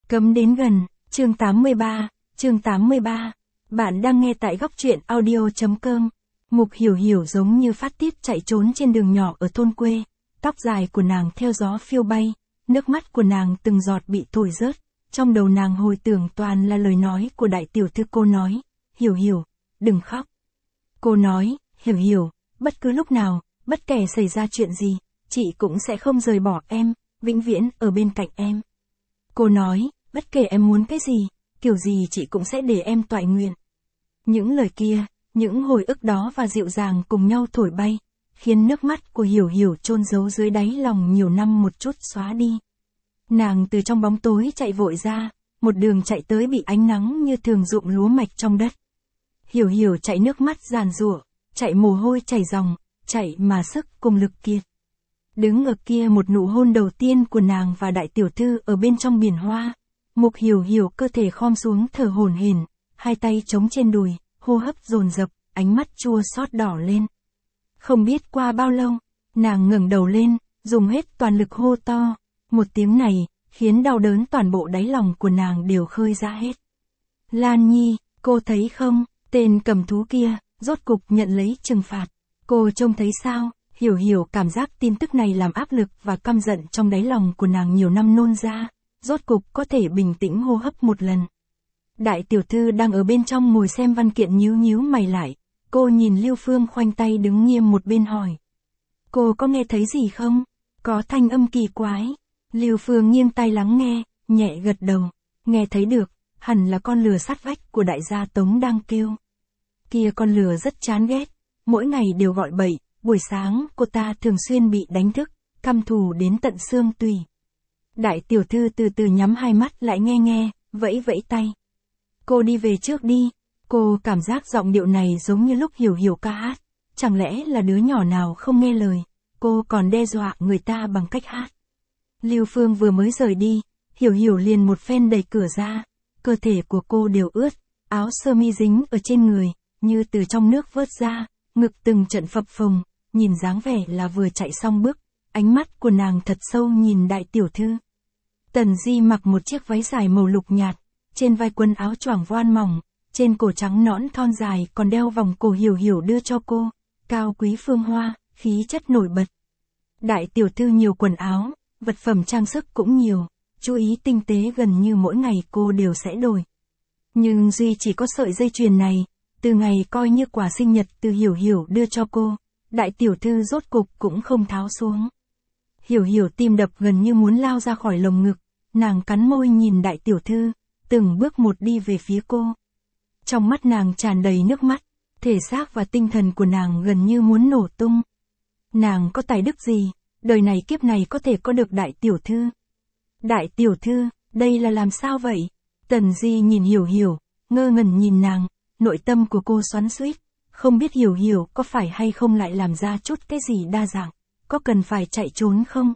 Cấm đến gần, chương 83. Bạn đang nghe tại góc truyện audio.com. Mục Hiểu Hiểu giống như phát tiết chạy trốn trên đường nhỏ ở thôn quê, tóc dài của nàng theo gió phiêu bay, nước mắt của nàng từng giọt bị thổi rớt, trong đầu nàng hồi tưởng toàn là lời nói của đại tiểu thư. Cô nói, Hiểu Hiểu, đừng khóc. Cô nói, Hiểu Hiểu, bất cứ lúc nào, bất kể xảy ra chuyện gì, chị cũng sẽ không rời bỏ em, vĩnh viễn ở bên cạnh em. Cô nói, bất kể em muốn cái gì, kiểu gì chị cũng sẽ để em toại nguyện. Những lời kia, những hồi ức đó và dịu dàng cùng nhau thổi bay, khiến nước mắt của Hiểu Hiểu chôn giấu dưới đáy lòng nhiều năm một chút xóa đi. Nàng từ trong bóng tối chạy vội ra, một đường chạy tới bị ánh nắng như thường rụng lúa mạch trong đất. Hiểu Hiểu chạy nước mắt giàn giụa, chạy mồ hôi chảy ròng, chạy mà sức cùng lực kiệt. Đứng ở kia một nụ hôn đầu tiên của nàng và đại tiểu thư ở bên trong biển hoa. Mục Hiểu Hiểu cơ thể khom xuống thở hổn hển, hai tay chống trên đùi, hô hấp dồn dập, ánh mắt chua xót đỏ lên. Không biết qua bao lâu, nàng ngẩng đầu lên, dùng hết toàn lực hô to, một tiếng này, khiến đau đớn toàn bộ đáy lòng của nàng đều khơi ra hết. Lan Nhi, cô thấy không, tên cầm thú kia, rốt cục nhận lấy trừng phạt. Cô trông thấy sao? Hiểu Hiểu cảm giác tin tức này làm áp lực và căm giận trong đáy lòng của nàng nhiều năm nôn ra, rốt cục có thể bình tĩnh hô hấp một lần. Đại tiểu thư đang ở bên trong ngồi xem văn kiện nhíu mày lại, cô nhìn Lưu Phương khoanh tay đứng nghiêm một bên hỏi. Cô có nghe thấy gì không? Có thanh âm kỳ quái. Lưu Phương nghiêng tai lắng nghe, nhẹ gật đầu, nghe thấy được, hẳn là con lừa sát vách của đại gia Tống đang kêu. Kia con lừa rất chán ghét, mỗi ngày đều gọi bậy. Buổi sáng, cô ta thường xuyên bị đánh thức, căm thù đến tận xương tủy. Đại tiểu thư từ từ nhắm hai mắt lại nghe, vẫy tay. Cô đi về trước đi. Cô cảm giác giọng điệu này giống như lúc Hiểu Hiểu ca hát. Chẳng lẽ là đứa nhỏ nào không nghe lời, cô còn đe dọa người ta bằng cách hát. Lưu Phương vừa mới rời đi, Hiểu Hiểu liền một phen đẩy cửa ra. Cơ thể của cô đều ướt, áo sơ mi dính ở trên người, như từ trong nước vớt ra, ngực từng trận phập phồng. Nhìn dáng vẻ là vừa chạy xong bước, ánh mắt của nàng thật sâu nhìn đại tiểu thư. Tần Di mặc một chiếc váy dài màu lục nhạt, trên vai quần áo choàng voan mỏng, trên cổ trắng nõn thon dài còn đeo vòng cổ Hiểu Hiểu đưa cho cô, cao quý phương hoa, khí chất nổi bật. Đại tiểu thư nhiều quần áo, vật phẩm trang sức cũng nhiều, chú ý tinh tế gần như mỗi ngày cô đều sẽ đổi. Nhưng duy chỉ có sợi dây chuyền này, từ ngày coi như quà sinh nhật từ Hiểu Hiểu đưa cho cô. Đại tiểu thư rốt cục cũng không tháo xuống. Hiểu Hiểu tim đập gần như muốn lao ra khỏi lồng ngực, nàng cắn môi nhìn đại tiểu thư, từng bước một đi về phía cô. Trong mắt nàng tràn đầy nước mắt, thể xác và tinh thần của nàng gần như muốn nổ tung. Nàng có tài đức gì, đời này kiếp này có thể có được đại tiểu thư? Đại tiểu thư, đây là làm sao vậy? Tần Di nhìn Hiểu Hiểu, ngơ ngẩn nhìn nàng, nội tâm của cô xoắn xuýt. Không biết Hiểu Hiểu có phải hay không lại làm ra chút cái gì đa dạng, có cần phải chạy trốn không?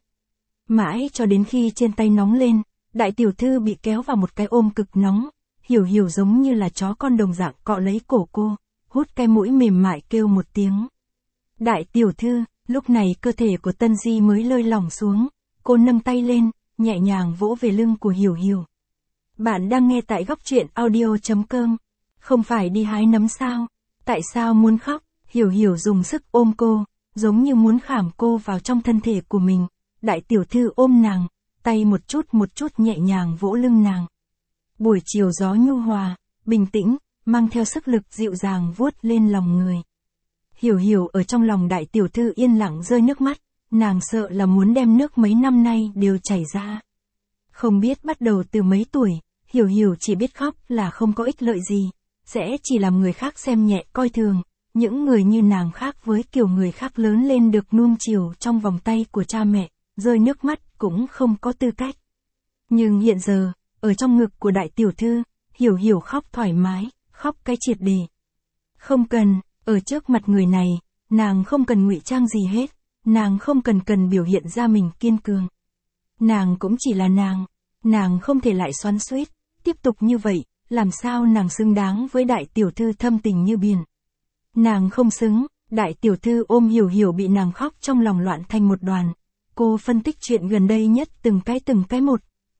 Mãi cho đến khi trên tay nóng lên, đại tiểu thư bị kéo vào một cái ôm cực nóng, Hiểu Hiểu giống như là chó con đồng dạng cọ lấy cổ cô, hút cái mũi mềm mại kêu một tiếng. Đại tiểu thư, lúc này cơ thể của Tân Di mới lơi lỏng xuống, cô nâng tay lên, nhẹ nhàng vỗ về lưng của Hiểu Hiểu. Bạn đang nghe tại góc truyện audio.com, không phải đi hái nấm sao? Tại sao muốn khóc? Hiểu Hiểu dùng sức ôm cô, giống như muốn khảm cô vào trong thân thể của mình. Đại tiểu thư ôm nàng, tay một chút nhẹ nhàng vỗ lưng nàng. Buổi chiều gió nhu hòa, bình tĩnh, mang theo sức lực dịu dàng vuốt lên lòng người. Hiểu Hiểu ở trong lòng đại tiểu thư yên lặng rơi nước mắt, nàng sợ là muốn đem nước mấy năm nay đều chảy ra. Không biết bắt đầu từ mấy tuổi, Hiểu Hiểu chỉ biết khóc là không có ích lợi gì. Sẽ chỉ làm người khác xem nhẹ coi thường, những người như nàng khác với kiểu người khác lớn lên được nuông chiều trong vòng tay của cha mẹ, rơi nước mắt cũng không có tư cách. Nhưng hiện giờ, ở trong ngực của đại tiểu thư, Hiểu Hiểu khóc thoải mái, khóc cái triệt để. Không cần, ở trước mặt người này, nàng không cần ngụy trang gì hết, nàng không cần biểu hiện ra mình kiên cường. Nàng cũng chỉ là nàng không thể lại xoắn xuýt, tiếp tục như vậy. Làm sao nàng xứng đáng với đại tiểu thư thâm tình như biển? Nàng không xứng, đại tiểu thư ôm Hiểu Hiểu bị nàng khóc trong lòng loạn thành một đoàn. Cô phân tích chuyện gần đây nhất từng cái một,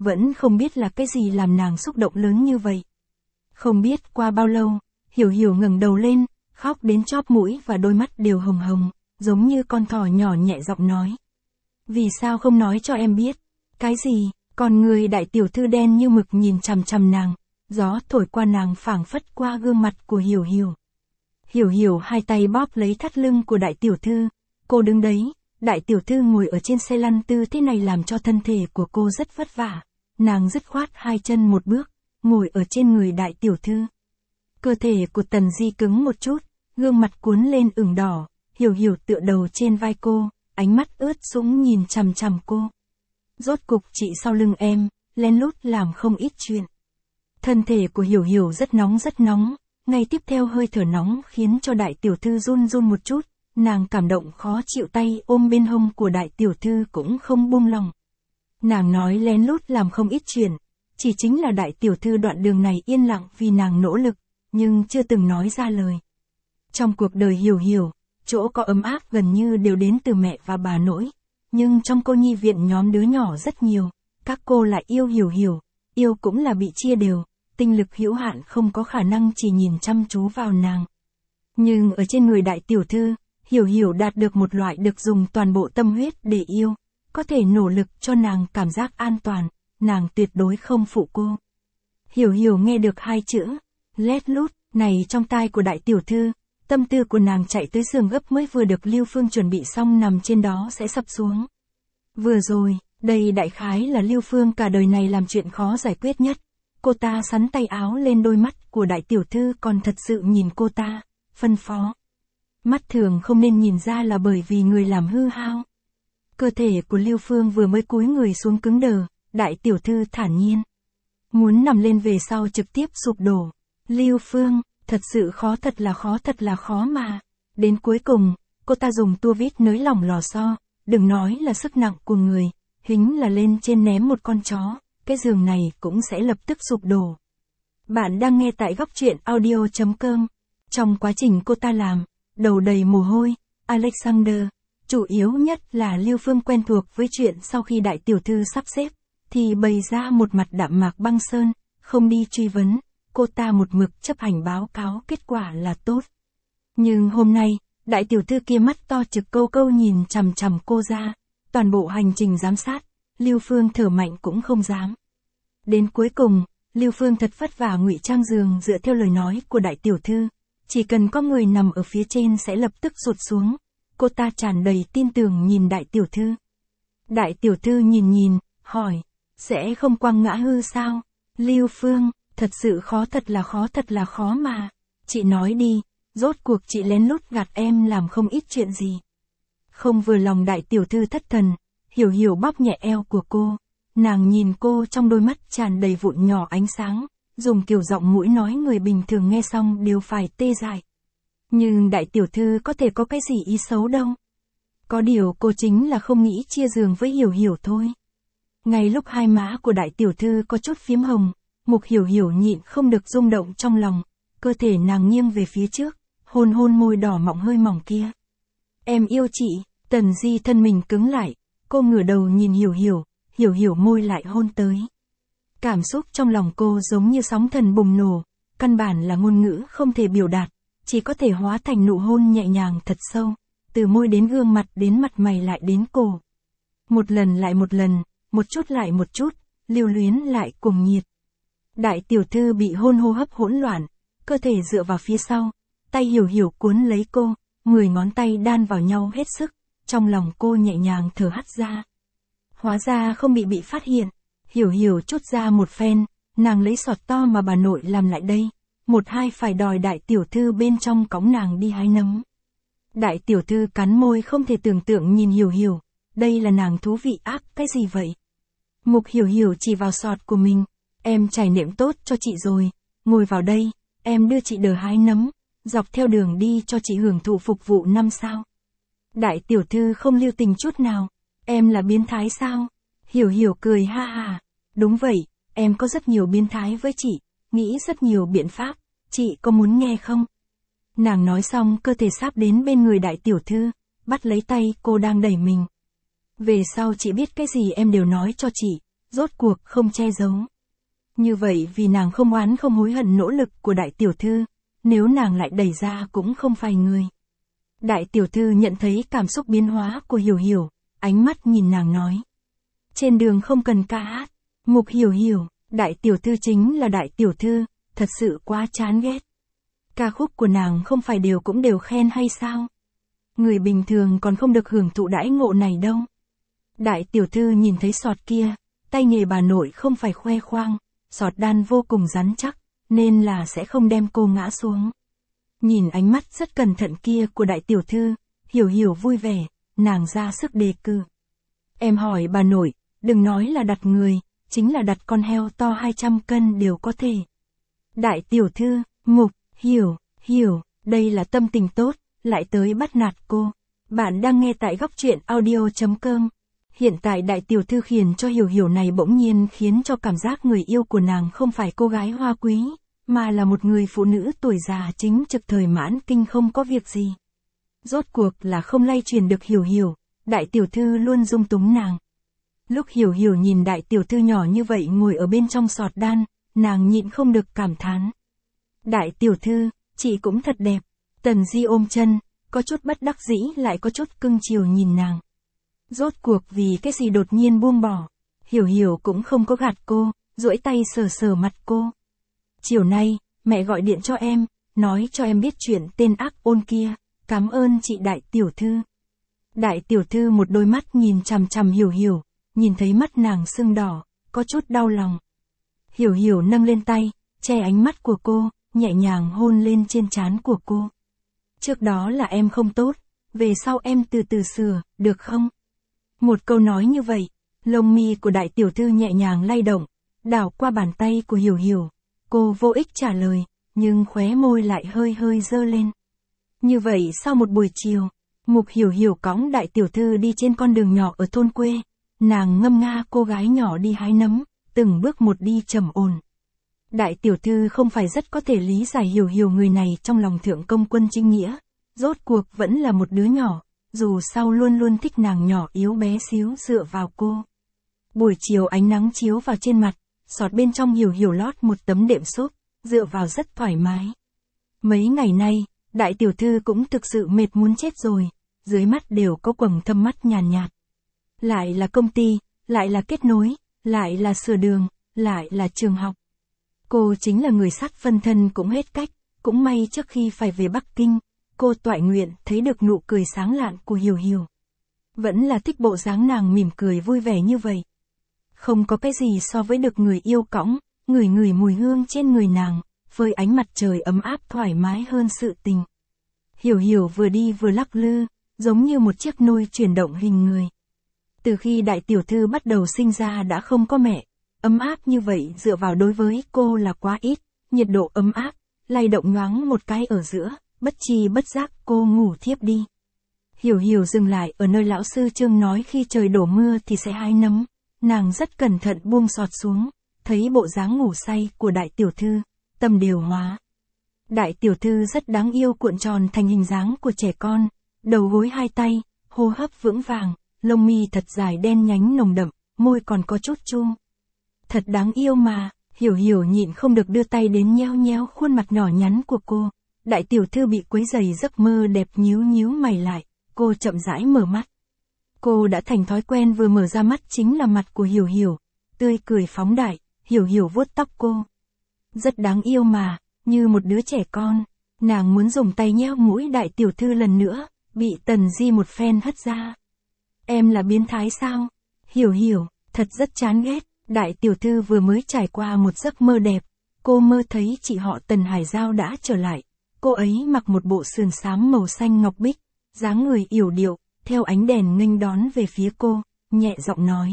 Vẫn không biết là cái gì làm nàng xúc động lớn như vậy. Không biết qua bao lâu, Hiểu Hiểu ngẩng đầu lên, khóc đến chóp mũi và đôi mắt đều hồng hồng, giống như con thỏ nhỏ nhẹ giọng nói. Vì sao không nói cho em biết? Cái gì? Còn người đại tiểu thư đen như mực nhìn chằm chằm nàng, gió thổi qua nàng phảng phất qua gương mặt của Hiểu Hiểu. Hiểu Hiểu hai tay bóp lấy thắt lưng của đại tiểu thư, cô đứng đấy, đại tiểu thư ngồi ở trên xe lăn tư thế này làm cho thân thể của cô rất vất vả, nàng dứt khoát hai chân một bước, ngồi ở trên người đại tiểu thư. Cơ thể của Tần Di cứng một chút, gương mặt cuốn lên ửng đỏ, Hiểu Hiểu tựa đầu trên vai cô, ánh mắt ướt sũng nhìn chằm chằm cô. Rốt cục chị sau lưng em, lén lút làm không ít chuyện. Thân thể của Hiểu Hiểu rất nóng, ngay tiếp theo hơi thở nóng khiến cho đại tiểu thư run run một chút, nàng cảm động khó chịu tay ôm bên hông của đại tiểu thư cũng không buông lòng. Nàng nói lén lút làm không ít chuyện, chỉ chính là đại tiểu thư đoạn đường này yên lặng vì nàng nỗ lực, nhưng chưa từng nói ra lời. Trong cuộc đời Hiểu Hiểu, chỗ có ấm áp gần như đều đến từ mẹ và bà nội, nhưng trong cô nhi viện nhóm đứa nhỏ rất nhiều, các cô lại yêu Hiểu Hiểu, yêu cũng là bị chia đều, tinh lực hữu hạn không có khả năng chỉ nhìn chăm chú vào nàng. Nhưng ở trên người đại tiểu thư, Hiểu Hiểu đạt được một loại được dùng toàn bộ tâm huyết để yêu, có thể nỗ lực cho nàng cảm giác an toàn, nàng tuyệt đối không phụ cô. Hiểu Hiểu nghe được hai chữ, lét lút, này trong tai của đại tiểu thư, tâm tư của nàng chạy tới giường gấp mới vừa được Lưu Phương chuẩn bị xong nằm trên đó sẽ sập xuống. Vừa rồi, đây đại khái là Lưu Phương cả đời này làm chuyện khó giải quyết nhất. Cô ta sắn tay áo lên đôi mắt của đại tiểu thư còn thật sự nhìn cô ta, phân phó. Mắt thường không nên nhìn ra là bởi vì người làm hư hao. Cơ thể của Lưu Phương vừa mới cúi người xuống cứng đờ, đại tiểu thư thản nhiên. Muốn nằm lên về sau trực tiếp sụp đổ. Lưu Phương, thật sự khó, thật là khó mà. Đến cuối cùng, cô ta dùng tua vít nới lỏng lò xo, đừng nói là sức nặng của người, hính là lên trên ném một con chó, cái giường này cũng sẽ lập tức sụp đổ. Bạn đang nghe tại góc truyện audio.com. Trong quá trình cô ta làm, đầu đầy mồ hôi, Alexander, chủ yếu nhất là Lưu Phương quen thuộc với chuyện sau khi đại tiểu thư sắp xếp, thì bày ra một mặt đạm mạc băng sơn, không đi truy vấn, cô ta một mực chấp hành báo cáo kết quả là tốt. Nhưng hôm nay, đại tiểu thư kia mắt to trực câu câu nhìn chằm chằm cô ra, toàn bộ hành trình giám sát, Lưu Phương thở mạnh cũng không dám. Đến cuối cùng, Lưu Phương thật vất vả ngụy trang giường dựa theo lời nói của đại tiểu thư, chỉ cần có người nằm ở phía trên sẽ lập tức sụt xuống. Cô ta tràn đầy tin tưởng nhìn đại tiểu thư. Đại tiểu thư nhìn, hỏi, sẽ không quăng ngã hư sao? Lưu Phương, thật sự khó, thật là khó mà. Chị nói đi, rốt cuộc chị lén lút gạt em làm không ít chuyện gì. Không vừa lòng đại tiểu thư thất thần, Hiểu Hiểu bóp nhẹ eo của cô. Nàng nhìn cô trong đôi mắt tràn đầy vụn nhỏ ánh sáng, dùng kiểu giọng mũi nói người bình thường nghe xong đều phải tê dại. Nhưng đại tiểu thư có thể có cái gì ý xấu đâu. Có điều cô chính là không nghĩ chia giường với Hiểu Hiểu thôi. Ngay lúc hai má của đại tiểu thư có chút phím hồng, Mục Hiểu Hiểu nhịn không được rung động trong lòng, cơ thể nàng nghiêng về phía trước, hôn môi đỏ mọng hơi mỏng kia. Em yêu chị, Tần Di thân mình cứng lại, cô ngửa đầu nhìn Hiểu Hiểu, Hiểu Hiểu môi lại hôn tới. Cảm xúc trong lòng cô giống như sóng thần bùng nổ, căn bản là ngôn ngữ không thể biểu đạt, chỉ có thể hóa thành nụ hôn nhẹ nhàng thật sâu, từ môi đến gương mặt đến mặt mày lại đến cổ. Một lần lại một lần, một chút lại một chút, lưu luyến lại cuồng nhiệt. Đại tiểu thư bị hôn hô hấp hỗn loạn, cơ thể dựa vào phía sau, tay Hiểu Hiểu cuốn lấy cô, 10 ngón tay đan vào nhau hết sức, trong lòng cô nhẹ nhàng thở hắt ra. Hóa ra không bị phát hiện, Hiểu Hiểu trút ra một phen, nàng lấy sọt to mà bà nội làm lại đây, một hai phải đòi đại tiểu thư bên trong cõng nàng đi hái nấm. Đại tiểu thư cắn môi không thể tưởng tượng nhìn Hiểu Hiểu, đây là nàng thú vị ác cái gì vậy? Mục Hiểu Hiểu chỉ vào sọt của mình, em trải nệm tốt cho chị rồi, ngồi vào đây, em đưa chị đờ hái nấm, dọc theo đường đi cho chị hưởng thụ phục vụ 5 sao. Đại tiểu thư không lưu tình chút nào, em là biến thái sao? Hiểu Hiểu cười ha ha, đúng vậy, em có rất nhiều biến thái với chị, nghĩ rất nhiều biện pháp, chị có muốn nghe không? Nàng nói xong cơ thể sáp đến bên người đại tiểu thư, bắt lấy tay cô đang đẩy mình. Về sau chị biết cái gì em đều nói cho chị, rốt cuộc không che giấu. Như vậy vì nàng không oán không hối hận nỗ lực của đại tiểu thư, nếu nàng lại đẩy ra cũng không phải người. Đại tiểu thư nhận thấy cảm xúc biến hóa của Hiểu Hiểu, ánh mắt nhìn nàng nói. Trên đường không cần ca hát. Mục Hiểu Hiểu, đại tiểu thư chính là đại tiểu thư, thật sự quá chán ghét. Ca khúc của nàng không phải cũng đều khen hay sao? Người bình thường còn không được hưởng thụ đãi ngộ này đâu. Đại tiểu thư nhìn thấy sọt kia, tay nghề bà nội không phải khoe khoang, sọt đan vô cùng rắn chắc, nên là sẽ không đem cô ngã xuống. Nhìn ánh mắt rất cẩn thận kia của đại tiểu thư, Hiểu Hiểu vui vẻ, nàng ra sức đề cử. Em hỏi bà nội, đừng nói là đặt người, chính là đặt con heo to 200 cân đều có thể. Đại tiểu thư, Mục, Hiểu, đây là tâm tình tốt, lại tới bắt nạt cô. Bạn đang nghe tại góc truyện audio.com. Hiện tại đại tiểu thư khiến cho Hiểu Hiểu này bỗng nhiên khiến cho cảm giác người yêu của nàng không phải cô gái hoa quý, mà là một người phụ nữ tuổi già chính trực thời mãn kinh không có việc gì. Rốt cuộc là không lay truyền được Hiểu Hiểu, đại tiểu thư luôn dung túng nàng. Lúc Hiểu Hiểu nhìn đại tiểu thư nhỏ như vậy ngồi ở bên trong sọt đan, nàng nhịn không được cảm thán. Đại tiểu thư, chị cũng thật đẹp. Tần Di ôm chân, có chút bất đắc dĩ lại có chút cưng chiều nhìn nàng. Rốt cuộc vì cái gì đột nhiên buông bỏ. Hiểu Hiểu cũng không có gạt cô, duỗi tay sờ sờ mặt cô. Chiều nay, mẹ gọi điện cho em, nói cho em biết chuyện tên ác ôn kia, cảm ơn chị đại tiểu thư. Đại tiểu thư một đôi mắt nhìn chằm chằm Hiểu Hiểu, nhìn thấy mắt nàng sưng đỏ, có chút đau lòng. Hiểu Hiểu nâng lên tay, che ánh mắt của cô, nhẹ nhàng hôn lên trên trán của cô. Trước đó là em không tốt, về sau em từ từ sửa, được không? Một câu nói như vậy, lông mi của đại tiểu thư nhẹ nhàng lay động, đảo qua bàn tay của Hiểu Hiểu. Cô vô ích trả lời, nhưng khóe môi lại hơi hơi dơ lên. Như vậy sau một buổi chiều, Mục Hiểu Hiểu cõng đại tiểu thư đi trên con đường nhỏ ở thôn quê. Nàng ngâm nga cô gái nhỏ đi hái nấm, từng bước một đi trầm ổn. Đại tiểu thư không phải rất có thể lý giải Hiểu Hiểu người này trong lòng thượng công quân chính nghĩa. Rốt cuộc vẫn là một đứa nhỏ, dù sao luôn luôn thích nàng nhỏ yếu bé xíu dựa vào cô. Buổi chiều ánh nắng chiếu vào trên mặt, sọt bên trong Hiểu Hiểu lót một tấm đệm xốp, dựa vào rất thoải mái. Mấy ngày nay, đại tiểu thư cũng thực sự mệt muốn chết rồi, dưới mắt đều có quầng thâm mắt nhàn nhạt. Lại là công ty, lại là kết nối, lại là sửa đường, lại là trường học. Cô chính là người sát phân thân cũng hết cách, cũng may trước khi phải về Bắc Kinh, cô toại nguyện thấy được nụ cười sáng lạn của Hiểu Hiểu. Vẫn là thích bộ dáng nàng mỉm cười vui vẻ như vậy. Không có cái gì so với được người yêu cõng, ngửi ngửi mùi hương trên người nàng, với ánh mặt trời ấm áp thoải mái hơn sự tình. Hiểu Hiểu vừa đi vừa lắc lư, giống như một chiếc nôi chuyển động hình người. Từ khi đại tiểu thư bắt đầu sinh ra đã không có mẹ, ấm áp như vậy dựa vào đối với cô là quá ít, nhiệt độ ấm áp, lay động nhoáng một cái ở giữa, bất chi bất giác cô ngủ thiếp đi. Hiểu Hiểu dừng lại ở nơi lão sư Trương nói khi trời đổ mưa thì sẽ hái nấm, nàng rất cẩn thận buông sọt xuống, thấy bộ dáng ngủ say của đại tiểu thư, tâm điều hóa. Đại tiểu thư rất đáng yêu cuộn tròn thành hình dáng của trẻ con, đầu gối hai tay, hô hấp vững vàng, lông mi thật dài đen nhánh nồng đậm, môi còn có chút chu. Thật đáng yêu mà, Hiểu Hiểu nhịn không được đưa tay đến nhéo nhéo khuôn mặt nhỏ nhắn của cô. Đại tiểu thư bị quấy rầy giấc mơ đẹp nhíu nhíu mày lại, cô chậm rãi mở mắt. Cô đã thành thói quen vừa mở ra mắt chính là mặt của Hiểu Hiểu, tươi cười phóng đại, Hiểu Hiểu vuốt tóc cô. Rất đáng yêu mà, như một đứa trẻ con, nàng muốn dùng tay nhéo mũi đại tiểu thư lần nữa, bị Tần Di một phen hất ra. Em là biến thái sao? Hiểu Hiểu, thật rất chán ghét. Đại tiểu thư vừa mới trải qua một giấc mơ đẹp, cô mơ thấy chị họ Tần Hải Giao đã trở lại. Cô ấy mặc một bộ sườn xám màu xanh ngọc bích, dáng người yểu điệu, theo ánh đèn nghênh đón về phía cô, nhẹ giọng nói.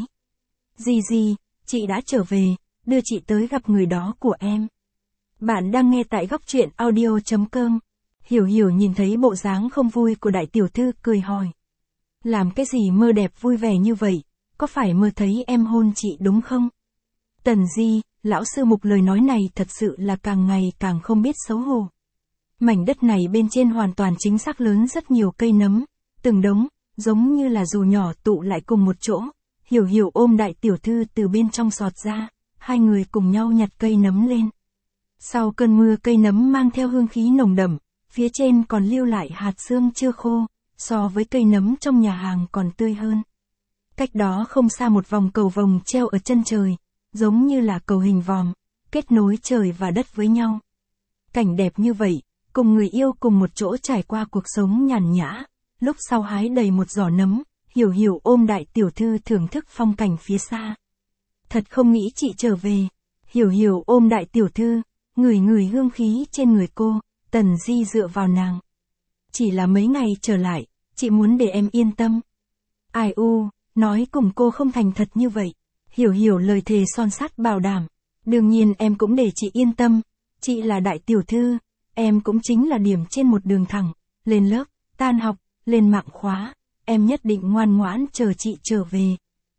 Gì, chị đã trở về, đưa chị tới gặp người đó của em. Bạn đang nghe tại góc truyện audio.com. Hiểu Hiểu nhìn thấy bộ dáng không vui của đại tiểu thư cười hỏi. Làm cái gì mơ đẹp vui vẻ như vậy, có phải mơ thấy em hôn chị đúng không? Tần Di, lão sư Mục lời nói này thật sự là càng ngày càng không biết xấu hổ. Mảnh đất này bên trên hoàn toàn chính xác lớn rất nhiều cây nấm, từng đống, giống như là dù nhỏ tụ lại cùng một chỗ. Hiểu Hiểu ôm đại tiểu thư từ bên trong xọt ra, hai người cùng nhau nhặt cây nấm lên. Sau cơn mưa cây nấm mang theo hương khí nồng đậm, phía trên còn lưu lại hạt sương chưa khô, so với cây nấm trong nhà hàng còn tươi hơn. Cách đó không xa một vòng cầu vồng treo ở chân trời, giống như là cầu hình vòm, kết nối trời và đất với nhau. Cảnh đẹp như vậy, cùng người yêu cùng một chỗ trải qua cuộc sống nhàn nhã, lúc sau hái đầy một giỏ nấm, Hiểu Hiểu ôm đại tiểu thư thưởng thức phong cảnh phía xa. Thật không nghĩ chị trở về. Hiểu Hiểu ôm đại tiểu thư, ngửi ngửi hương khí trên người cô, Tần Di dựa vào nàng. Chỉ là mấy ngày trở lại, chị muốn để em yên tâm. Ai u, nói cùng cô không thành thật như vậy. Hiểu Hiểu lời thề son sắt bảo đảm. Đương nhiên em cũng để chị yên tâm. Chị là đại tiểu thư, em cũng chính là điểm trên một đường thẳng. Lên lớp, tan học, lên mạng khóa. Em nhất định ngoan ngoãn chờ chị trở về.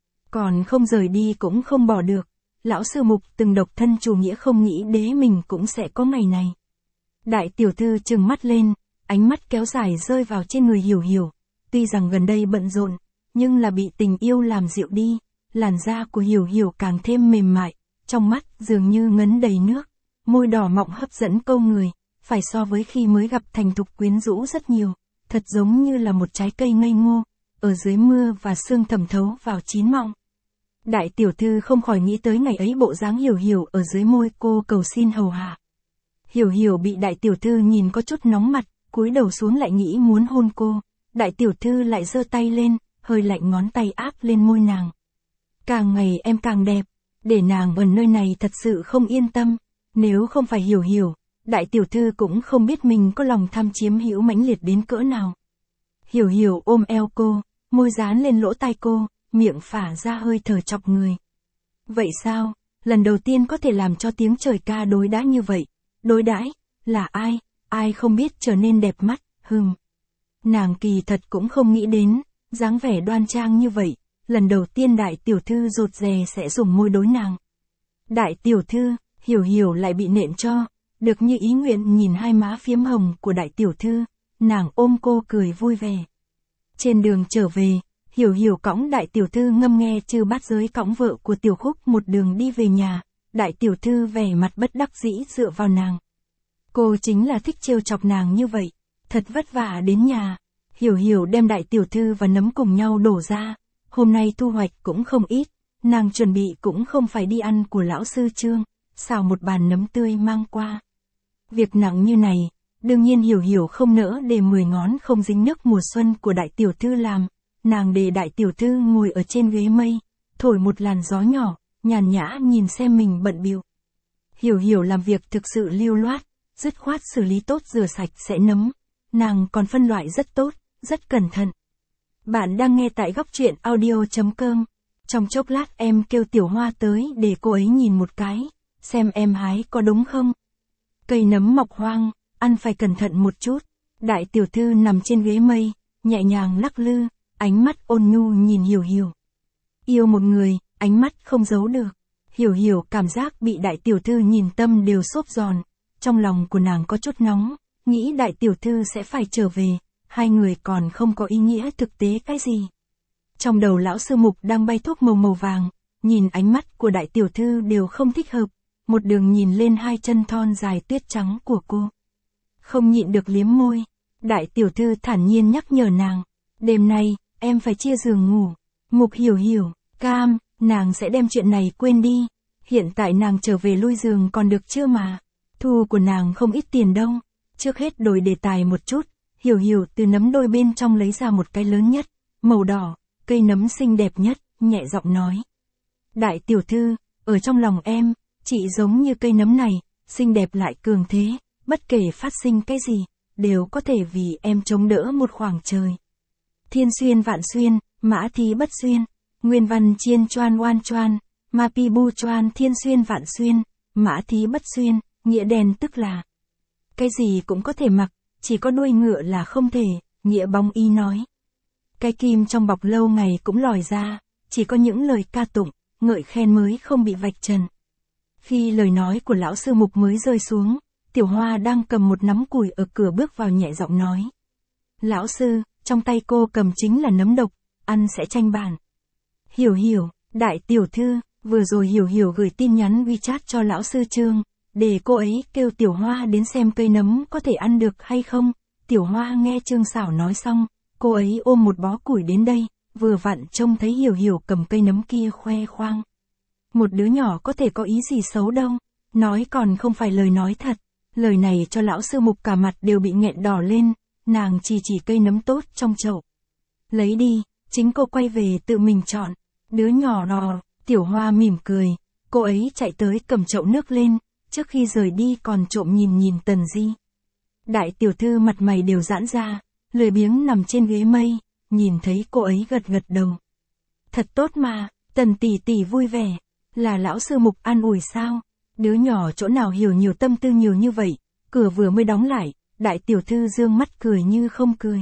Còn không rời đi cũng không bỏ được. Lão sư Mục từng độc thân chủ nghĩa không nghĩ đế mình cũng sẽ có ngày này. Đại tiểu thư trừng mắt lên, ánh mắt kéo dài rơi vào trên người Hiểu Hiểu. Tuy rằng gần đây bận rộn, nhưng là bị tình yêu làm dịu đi. Làn da của Hiểu Hiểu càng thêm mềm mại, trong mắt dường như ngấn đầy nước. Môi đỏ mọng hấp dẫn câu người, phải so với khi mới gặp thành thục quyến rũ rất nhiều. Thật giống như là một trái cây ngây ngô, ở dưới mưa và sương thẩm thấu vào chín mọng. Đại tiểu thư không khỏi nghĩ tới ngày ấy bộ dáng Hiểu Hiểu ở dưới môi cô cầu xin hầu hạ. Hiểu Hiểu bị đại tiểu thư nhìn có chút nóng mặt, cúi đầu xuống lại nghĩ muốn hôn cô. Đại tiểu thư lại giơ tay lên, hơi lạnh ngón tay áp lên môi nàng. Càng ngày em càng đẹp, để nàng ở nơi này thật sự không yên tâm. Nếu không phải Hiểu Hiểu, đại tiểu thư cũng không biết mình có lòng tham chiếm hữu mãnh liệt đến cỡ nào. Hiểu Hiểu ôm eo cô, môi dán lên lỗ tai cô, miệng phả ra hơi thở chọc người. Vậy sao, lần đầu tiên có thể làm cho tiếng trời ca đối đãi như vậy. Đối đãi là ai, ai không biết trở nên đẹp mắt, Nàng kỳ thật cũng không nghĩ đến, dáng vẻ đoan trang như vậy, lần đầu tiên đại tiểu thư rụt rè sẽ dùng môi đối nàng. Đại tiểu thư, Hiểu Hiểu lại bị nện cho, được như ý nguyện nhìn hai má phiếm hồng của đại tiểu thư, nàng ôm cô cười vui vẻ. Trên đường trở về, Hiểu Hiểu cõng đại tiểu thư ngâm nghe Chư Bát Giới cõng vợ của Tiểu Khúc một đường đi về nhà, đại tiểu thư vẻ mặt bất đắc dĩ dựa vào nàng. Cô chính là thích trêu chọc nàng như vậy, thật vất vả đến nhà. Hiểu Hiểu đem đại tiểu thư và nấm cùng nhau đổ ra, hôm nay thu hoạch cũng không ít, nàng chuẩn bị cũng không phải đi ăn của lão sư Trương, xào một bàn nấm tươi mang qua. Việc nặng như này, đương nhiên Hiểu Hiểu không nỡ để 10 ngón không dính nước mùa xuân của đại tiểu thư làm, nàng để đại tiểu thư ngồi ở trên ghế mây, thổi một làn gió nhỏ, nhàn nhã nhìn xem mình bận bịu. Hiểu Hiểu làm việc thực sự lưu loát, dứt khoát xử lý tốt rửa sạch sẽ nấm, nàng còn phân loại rất tốt, rất cẩn thận. Bạn đang nghe tại góc truyện audio.com. Trong chốc lát em kêu Tiểu Hoa tới để cô ấy nhìn một cái, xem em hái có đúng không. Cây nấm mọc hoang, ăn phải cẩn thận một chút. Đại tiểu thư nằm trên ghế mây, nhẹ nhàng lắc lư, ánh mắt ôn nhu nhìn Hiểu Hiểu. Yêu một người, ánh mắt không giấu được. Hiểu Hiểu cảm giác bị đại tiểu thư nhìn tâm đều xốp giòn, trong lòng của nàng có chút nóng, nghĩ đại tiểu thư sẽ phải trở về, hai người còn không có ý nghĩa thực tế cái gì. Trong đầu lão sư Mục đang bay thuốc màu vàng, nhìn ánh mắt của đại tiểu thư đều không thích hợp, một đường nhìn lên hai chân thon dài tuyết trắng của cô. Không nhịn được liếm môi, đại tiểu thư thản nhiên nhắc nhở nàng, đêm nay, em phải chia giường ngủ. Mục Hiểu Hiểu, cam, nàng sẽ đem chuyện này quên đi, hiện tại nàng trở về lui giường còn được chưa mà, thu của nàng không ít tiền đâu. Trước hết đổi đề tài một chút, Hiểu Hiểu từ nấm đôi bên trong lấy ra một cái lớn nhất, màu đỏ, cây nấm xinh đẹp nhất, nhẹ giọng nói. Đại tiểu thư, ở trong lòng em, chị giống như cây nấm này, xinh đẹp lại cường thế, bất kể phát sinh cái gì, đều có thể vì em chống đỡ một khoảng trời. Thiên xuyên vạn xuyên, mã thí bất xuyên, nguyên văn chiên choan oan choan, ma pi bu choan thiên xuyên vạn xuyên, mã thí bất xuyên, nghĩa đen tức là cái gì cũng có thể mặc, chỉ có đuôi ngựa là không thể, nghĩa bóng y nói. Cái kim trong bọc lâu ngày cũng lòi ra, chỉ có những lời ca tụng, ngợi khen mới không bị vạch trần. Khi lời nói của lão sư Mục mới rơi xuống, Tiểu Hoa đang cầm một nắm củi ở cửa bước vào nhẹ giọng nói. Lão sư, trong tay cô cầm chính là nấm độc, ăn sẽ tranh bản. Hiểu hiểu, đại tiểu thư, vừa rồi Hiểu hiểu gửi tin nhắn WeChat cho lão sư Trương, để cô ấy kêu Tiểu Hoa đến xem cây nấm có thể ăn được hay không. Tiểu Hoa nghe Trương Sảo nói xong, cô ấy ôm một bó củi đến đây, vừa vặn trông thấy Hiểu hiểu cầm cây nấm kia khoe khoang. Một đứa nhỏ có thể có ý gì xấu đâu, nói còn không phải lời nói thật. Lời này cho lão sư Mục cả mặt đều bị nghẹn đỏ lên, nàng chỉ cây nấm tốt trong chậu. Lấy đi, chính cô quay về tự mình chọn. Đứa nhỏ nọ, Tiểu Hoa mỉm cười, cô ấy chạy tới cầm chậu nước lên, trước khi rời đi còn trộm nhìn Tần Di. Đại tiểu thư mặt mày đều giãn ra, lười biếng nằm trên ghế mây, nhìn thấy cô ấy gật đầu. Thật tốt mà, Tần tỷ tỷ vui vẻ, là lão sư Mục an ủi sao? Đứa nhỏ chỗ nào hiểu nhiều tâm tư nhiều như vậy, cửa vừa mới đóng lại, đại tiểu thư dương mắt cười như không cười.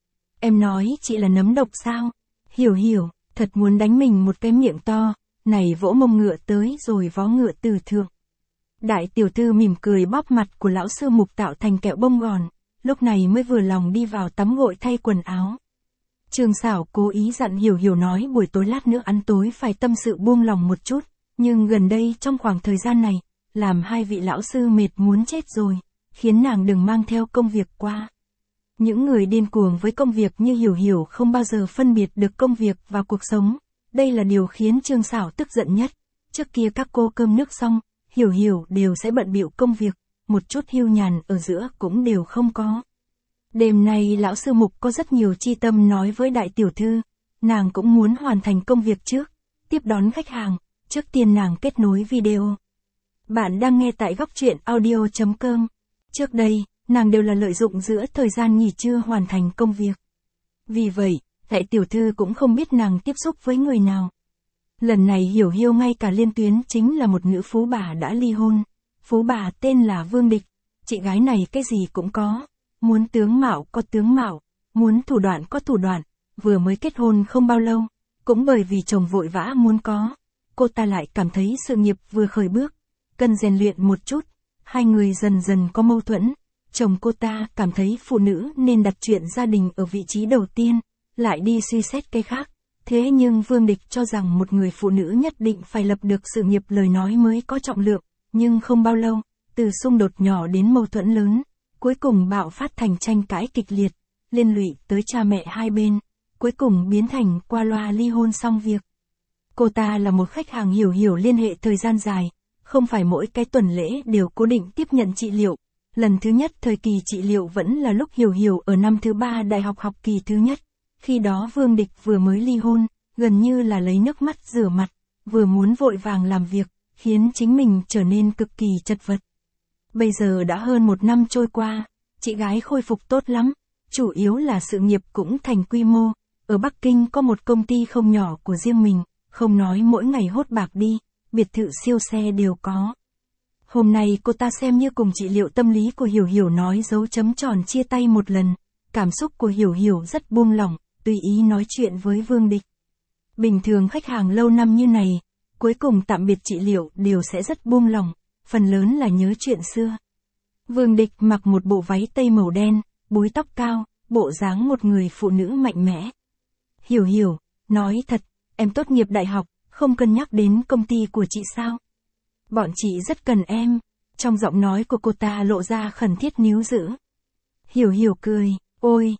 Em nói chị là nấm độc sao? Hiểu hiểu, thật muốn đánh mình một cái miệng to, này vỗ mông ngựa tới rồi vó ngựa từ thượng. Đại tiểu thư mỉm cười bóp mặt của lão sư Mục tạo thành kẹo bông gòn, lúc này mới vừa lòng đi vào tắm gội thay quần áo. Trương Sảo cố ý dặn Hiểu hiểu nói buổi tối lát nữa ăn tối phải tâm sự buông lòng một chút, nhưng gần đây trong khoảng thời gian này, làm hai vị lão sư mệt muốn chết rồi, khiến nàng đừng mang theo công việc qua. Những người điên cuồng với công việc như Hiểu hiểu không bao giờ phân biệt được công việc và cuộc sống, đây là điều khiến Trương Sảo tức giận nhất. Trước kia các cô cơm nước xong, Hiểu hiểu đều sẽ bận bịu công việc, một chút hiu nhàn ở giữa cũng đều không có. Đêm nay lão sư Mục có rất nhiều chi tâm nói với đại tiểu thư, nàng cũng muốn hoàn thành công việc trước, tiếp đón khách hàng, trước tiên nàng kết nối video. Bạn đang nghe tại góc truyện audio.com. Trước đây, nàng đều là lợi dụng giữa thời gian nghỉ trưa hoàn thành công việc. Vì vậy, đại tiểu thư cũng không biết nàng tiếp xúc với người nào. Lần này Hiểu hiểu ngay cả liên tuyến chính là một nữ phú bà đã ly hôn. Phú bà tên là Vương Địch. Chị gái này cái gì cũng có. Muốn tướng mạo có tướng mạo, muốn thủ đoạn có thủ đoạn. Vừa mới kết hôn không bao lâu, cũng bởi vì chồng vội vã muốn có, cô ta lại cảm thấy sự nghiệp vừa khởi bước, cần rèn luyện một chút. Hai người dần dần có mâu thuẫn. Chồng cô ta cảm thấy phụ nữ nên đặt chuyện gia đình ở vị trí đầu tiên, lại đi suy xét cái khác. Thế nhưng Vương Địch cho rằng một người phụ nữ nhất định phải lập được sự nghiệp lời nói mới có trọng lượng, nhưng không bao lâu, từ xung đột nhỏ đến mâu thuẫn lớn, cuối cùng bạo phát thành tranh cãi kịch liệt, liên lụy tới cha mẹ hai bên, cuối cùng biến thành qua loa ly hôn xong việc. Cô ta là một khách hàng Hiểu hiểu liên hệ thời gian dài, không phải mỗi cái tuần lễ đều cố định tiếp nhận trị liệu. Lần thứ nhất thời kỳ trị liệu vẫn là lúc Hiểu hiểu ở năm thứ 3 đại học học kỳ thứ nhất. Khi đó Vương Địch vừa mới ly hôn, gần như là lấy nước mắt rửa mặt, vừa muốn vội vàng làm việc, khiến chính mình trở nên cực kỳ chật vật. Bây giờ đã hơn 1 năm trôi qua, chị gái khôi phục tốt lắm, chủ yếu là sự nghiệp cũng thành quy mô. Ở Bắc Kinh có một công ty không nhỏ của riêng mình, không nói mỗi ngày hốt bạc đi, biệt thự siêu xe đều có. Hôm nay cô ta xem như cùng trị liệu tâm lý của Hiểu hiểu nói dấu chấm tròn chia tay một lần. Cảm xúc của Hiểu hiểu rất buông lỏng, tùy ý nói chuyện với Vương Địch. Bình thường khách hàng lâu năm như này, cuối cùng tạm biệt trị liệu đều sẽ rất buông lỏng, phần lớn là nhớ chuyện xưa. Vương Địch mặc một bộ váy tây màu đen, búi tóc cao, bộ dáng một người phụ nữ mạnh mẽ. Hiểu hiểu, nói thật, em tốt nghiệp đại học, không cân nhắc đến công ty của chị sao? Bọn chị rất cần em. Trong giọng nói của cô ta lộ ra khẩn thiết níu giữ. Hiểu hiểu cười, ôi,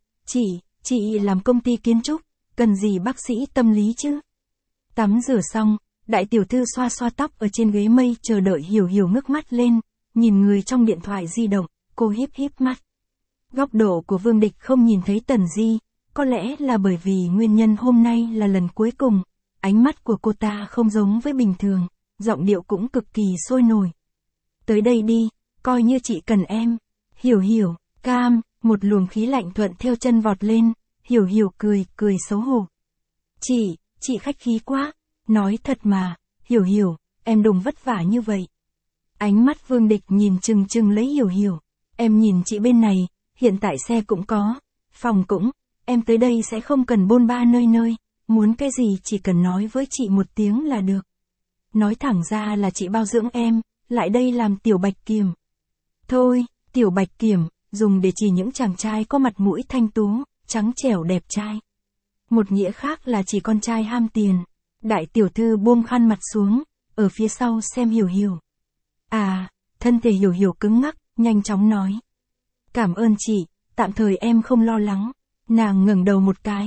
chị làm công ty kiến trúc, cần gì bác sĩ tâm lý chứ? Tắm rửa xong, đại tiểu thư xoa xoa tóc ở trên ghế mây chờ đợi Hiểu hiểu ngước mắt lên, nhìn người trong điện thoại di động, cô híp mắt. Góc độ của Vương Địch không nhìn thấy Tần Di, có lẽ là bởi vì nguyên nhân hôm nay là lần cuối cùng, ánh mắt của cô ta không giống với bình thường, giọng điệu cũng cực kỳ sôi nổi. Tới đây đi, coi như chị cần em. Hiểu hiểu, cam, một luồng khí lạnh thuận theo chân vọt lên, Hiểu hiểu cười xấu hổ. Chị khách khí quá, nói thật mà, Hiểu hiểu, em đừng vất vả như vậy. Ánh mắt Vương Địch nhìn chừng lấy Hiểu hiểu, em nhìn chị bên này, hiện tại xe cũng có, phòng cũng, em tới đây sẽ không cần bôn ba nơi, muốn cái gì chỉ cần nói với chị một tiếng là được. Nói thẳng ra là chị bao dưỡng em, lại đây làm tiểu bạch kiểm. Thôi, tiểu bạch kiểm, dùng để chỉ những chàng trai có mặt mũi thanh tú, trắng trẻo đẹp trai. Một nghĩa khác là chỉ con trai ham tiền. Đại tiểu thư buông khăn mặt xuống, ở phía sau xem Hiểu Hiểu. À, thân thể Hiểu Hiểu cứng ngắc, nhanh chóng nói. Cảm ơn chị, tạm thời em không lo lắng. Nàng ngẩng đầu một cái.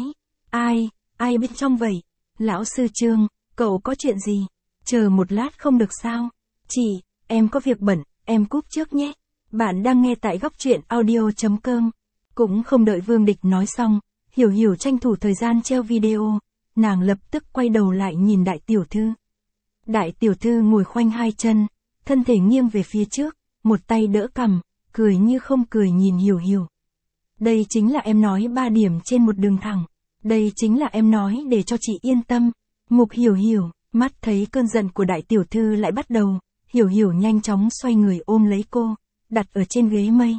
Ai bên trong vậy? Lão sư Trương, cậu có chuyện gì? Chờ một lát không được sao? Chị, em có việc bận, em cúp trước nhé. Bạn đang nghe tại góc truyện audio.com. Cũng không đợi Vương Địch nói xong, Hiểu Hiểu tranh thủ thời gian treo video, nàng lập tức quay đầu lại nhìn đại tiểu thư. Đại tiểu thư ngồi khoanh hai chân, thân thể nghiêng về phía trước, một tay đỡ cằm, cười như không cười nhìn Hiểu Hiểu. Đây chính là em nói 3 điểm trên một đường thẳng. Đây chính là em nói để cho chị yên tâm. Mục Hiểu Hiểu, mắt thấy cơn giận của đại tiểu thư lại bắt đầu, Hiểu Hiểu nhanh chóng xoay người ôm lấy cô, đặt ở trên ghế mây.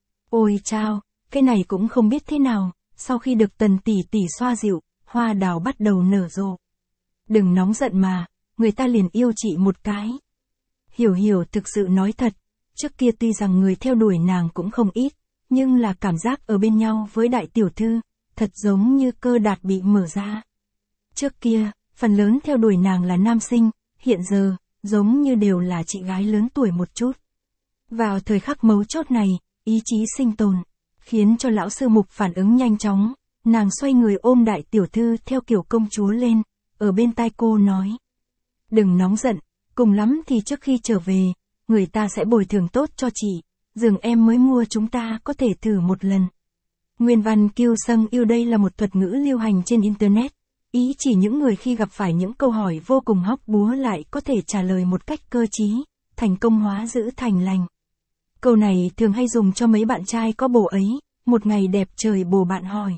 Ôi chao, cái này cũng không biết thế nào, sau khi được Tần tỷ tỷ xoa dịu, hoa đào bắt đầu nở rộ. Đừng nóng giận mà, người ta liền yêu chị một cái. Hiểu Hiểu thực sự nói thật, trước kia tuy rằng người theo đuổi nàng cũng không ít, nhưng là cảm giác ở bên nhau với đại tiểu thư, thật giống như cơ đạt bị mở ra. Trước kia, phần lớn theo đuổi nàng là nam sinh, hiện giờ, giống như đều là chị gái lớn tuổi một chút. Vào thời khắc mấu chốt này, ý chí sinh tồn, khiến cho lão sư Mục phản ứng nhanh chóng, nàng xoay người ôm đại tiểu thư theo kiểu công chúa lên, ở bên tai cô nói. Đừng nóng giận, cùng lắm thì trước khi trở về, người ta sẽ bồi thường tốt cho chị, giường em mới mua chúng ta có thể thử một lần. Nguyên văn kiêu sâng yêu đây là một thuật ngữ lưu hành trên Internet, ý chỉ những người khi gặp phải những câu hỏi vô cùng hóc búa lại có thể trả lời một cách cơ trí, thành công hóa giữ thành lành. Câu này thường hay dùng cho mấy bạn trai có bồ ấy, một ngày đẹp trời bồ bạn hỏi.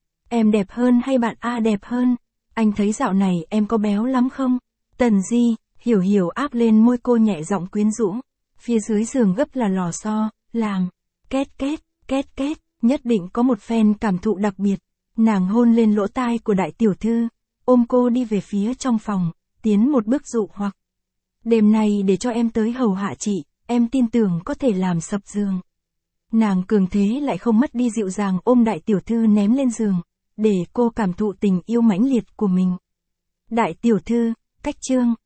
Em đẹp hơn hay bạn A đẹp hơn? Anh thấy dạo này em có béo lắm không? Tần Di, Hiểu Hiểu áp lên môi cô nhẹ giọng quyến rũ. Phía dưới giường gấp là lò xo, làm. Két két, két két, nhất định có một phen cảm thụ đặc biệt. Nàng hôn lên lỗ tai của đại tiểu thư, ôm cô đi về phía trong phòng, tiến một bước dụ hoặc. Đêm nay để cho em tới hầu hạ chị, em tin tưởng có thể làm sập giường. Nàng cường thế lại không mất đi dịu dàng ôm đại tiểu thư ném lên giường, để cô cảm thụ tình yêu mãnh liệt của mình. Đại tiểu thư, cách chương.